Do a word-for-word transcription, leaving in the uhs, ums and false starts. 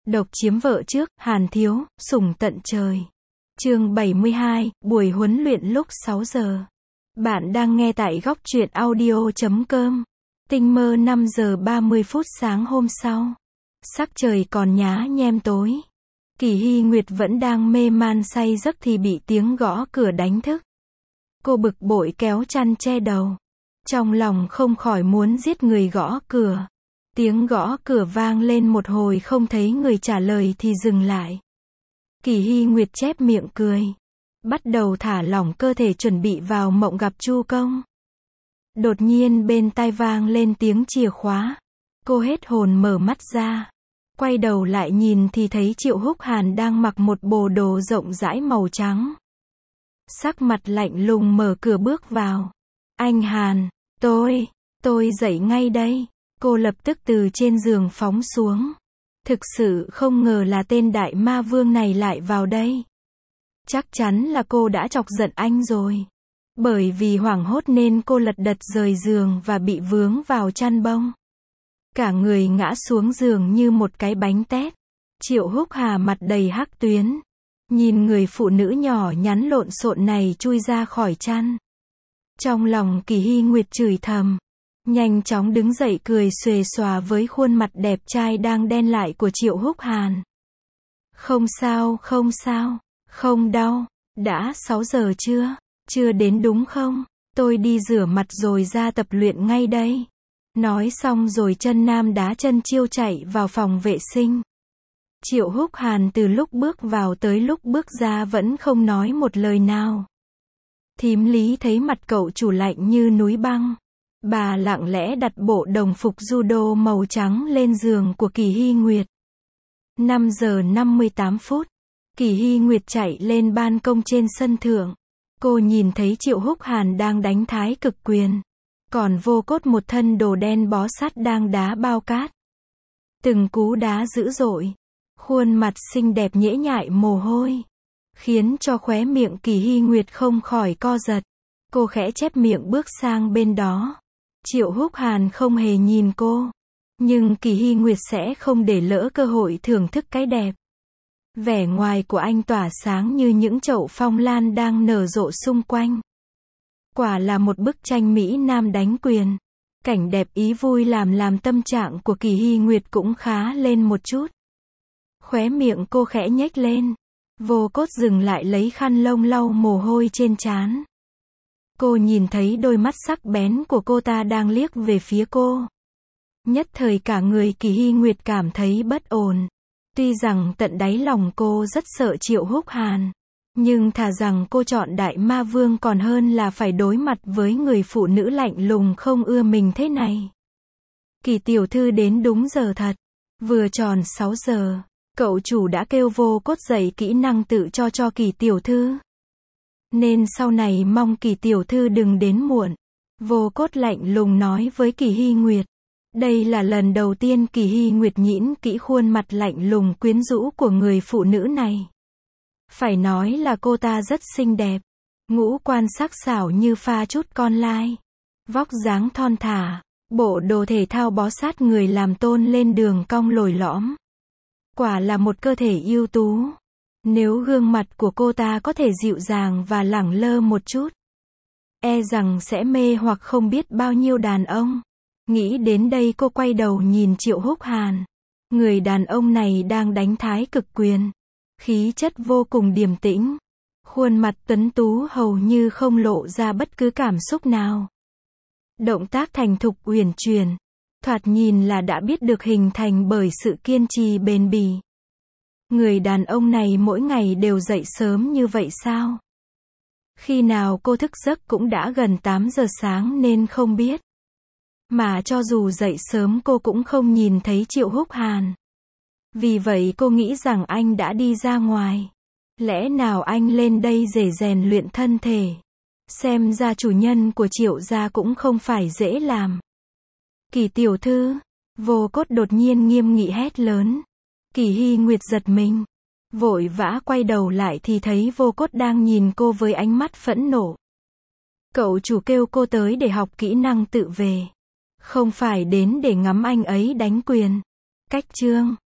Độc chiếm vợ trước, Hàn Thiếu, sủng tận trời. Chương bảy mươi hai, buổi huấn luyện lúc sáu giờ. Bạn đang nghe tại góc truyện audio chấm com. Tinh mơ năm giờ ba mươi phút sáng hôm sau. Sắc trời còn nhá nhem tối. Kỳ Hy Nguyệt vẫn đang mê man say giấc thì bị tiếng gõ cửa đánh thức. Cô bực bội kéo chăn che đầu. Trong lòng không khỏi muốn giết người gõ cửa. Tiếng gõ cửa vang lên một hồi không thấy người trả lời thì dừng lại. Kỳ Hy Nguyệt chép miệng cười. Bắt đầu thả lỏng cơ thể chuẩn bị vào mộng gặp Chu Công. Đột nhiên bên tai vang lên tiếng chìa khóa. Cô hết hồn mở mắt ra. Quay đầu lại nhìn thì thấy Triệu Húc Hàn đang mặc một bộ đồ rộng rãi màu trắng. Sắc mặt lạnh lùng mở cửa bước vào. Anh Hàn, tôi, tôi dậy ngay đây. Cô lập tức từ trên giường phóng xuống. Thực sự không ngờ là tên đại ma vương này lại vào đây. Chắc chắn là cô đã chọc giận anh rồi. Bởi vì hoảng hốt nên cô lật đật rời giường và bị vướng vào chăn bông. Cả người ngã xuống giường như một cái bánh tét. Triệu Húc Hà mặt đầy hắc tuyến. Nhìn người phụ nữ nhỏ nhắn lộn xộn này chui ra khỏi chăn. Trong lòng Kỳ Hy Nguyệt chửi thầm. Nhanh chóng đứng dậy cười xuề xòa với khuôn mặt đẹp trai đang đen lại của Triệu Húc Hàn. Không sao, không sao, không đau, đã sáu giờ chưa? Chưa đến đúng không? Tôi đi rửa mặt rồi ra tập luyện ngay đây. Nói xong rồi chân nam đá chân chiêu chạy vào phòng vệ sinh. Triệu Húc Hàn từ lúc bước vào tới lúc bước ra vẫn không nói một lời nào. Thím Lý thấy mặt cậu chủ lạnh như núi băng. Bà lặng lẽ đặt bộ đồng phục judo màu trắng lên giường của Kỳ Hy Nguyệt. năm giờ năm mươi tám phút. Kỳ Hy Nguyệt chạy lên ban công trên sân thượng. Cô nhìn thấy Triệu Húc Hàn đang đánh thái cực quyền. Còn Vô Cốt một thân đồ đen bó sát đang đá bao cát. Từng cú đá dữ dội. Khuôn mặt xinh đẹp nhễ nhại mồ hôi. Khiến cho khóe miệng Kỳ Hy Nguyệt không khỏi co giật. Cô khẽ chép miệng bước sang bên đó. Triệu Húc Hàn không hề nhìn cô. Nhưng Kỳ Hy Nguyệt sẽ không để lỡ cơ hội thưởng thức cái đẹp. Vẻ ngoài của anh tỏa sáng như những chậu phong lan đang nở rộ xung quanh. Quả là một bức tranh Mỹ Nam đánh quyền. Cảnh đẹp ý vui làm làm tâm trạng của Kỳ Hy Nguyệt cũng khá lên một chút. Khóe miệng cô khẽ nhếch lên. Vô Cốt dừng lại lấy khăn lông lau mồ hôi trên trán. Cô nhìn thấy đôi mắt sắc bén của cô ta đang liếc về phía cô. Nhất thời cả người Kỳ Hy Nguyệt cảm thấy bất ổn. Tuy rằng tận đáy lòng cô rất sợ Triệu Húc Hàn. Nhưng thà rằng cô chọn đại ma vương còn hơn là phải đối mặt với người phụ nữ lạnh lùng không ưa mình thế này. Kỳ tiểu thư đến đúng giờ thật. Vừa tròn sáu giờ, cậu chủ đã kêu Vô Cốt dạy kỹ năng tự cho cho Kỳ tiểu thư. Nên sau này mong Kỳ tiểu thư đừng đến muộn. Vô Cốt lạnh lùng nói với Kỳ Hy Nguyệt. Đây là lần đầu tiên Kỳ Hy Nguyệt nhĩn kỹ khuôn mặt lạnh lùng quyến rũ của người phụ nữ này. Phải nói là cô ta rất xinh đẹp. Ngũ quan sắc sảo như pha chút con lai. Vóc dáng thon thả. Bộ đồ thể thao bó sát người làm tôn lên đường cong lồi lõm. Quả là một cơ thể ưu tú. Nếu gương mặt của cô ta có thể dịu dàng và lẳng lơ một chút, e rằng sẽ mê hoặc không biết bao nhiêu đàn ông. Nghĩ đến đây cô quay đầu nhìn Triệu Húc Hàn. Người đàn ông này đang đánh thái cực quyền. Khí chất vô cùng điềm tĩnh. Khuôn mặt tuấn tú hầu như không lộ ra bất cứ cảm xúc nào. Động tác thành thục uyển chuyển. Thoạt nhìn là đã biết được hình thành bởi sự kiên trì bền bỉ. Người đàn ông này mỗi ngày đều dậy sớm như vậy sao? Khi nào cô thức giấc cũng đã gần tám giờ sáng nên không biết. Mà cho dù dậy sớm cô cũng không nhìn thấy Triệu Húc Hàn. Vì vậy cô nghĩ rằng anh đã đi ra ngoài. Lẽ nào anh lên đây để rèn luyện thân thể? Xem ra chủ nhân của Triệu gia cũng không phải dễ làm. Kỳ tiểu thư, Vô Cốt đột nhiên nghiêm nghị hét lớn. Kỳ Hy Nguyệt giật mình. Vội vã quay đầu lại thì thấy Vô Cốt đang nhìn cô với ánh mắt phẫn nộ. Cậu chủ kêu cô tới để học kỹ năng tự vệ. Không phải đến để ngắm anh ấy đánh quyền. Cách chương